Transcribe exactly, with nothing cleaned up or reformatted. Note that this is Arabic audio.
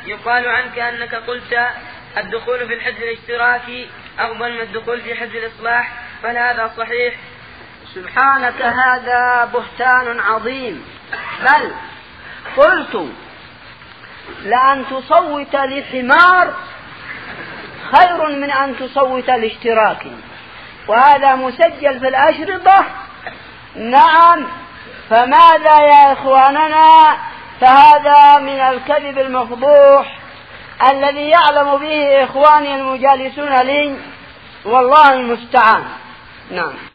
يقال عنك أنك قلت الدخول في الحزب الاشتراكي أفضل من الدخول في حزب الإصلاح، فهل هذا صحيح؟ سبحانك، هذا بهتان عظيم. بل قلت لأن تصوت لحمار خير من أن تصوت لاشتراكي، وهذا مسجل في الأشرطة. نعم، فماذا يا إخواننا؟ فهذا من الكذب المفضوح الذي يعلم به إخواني المجالسون لي، والله المستعان. نعم.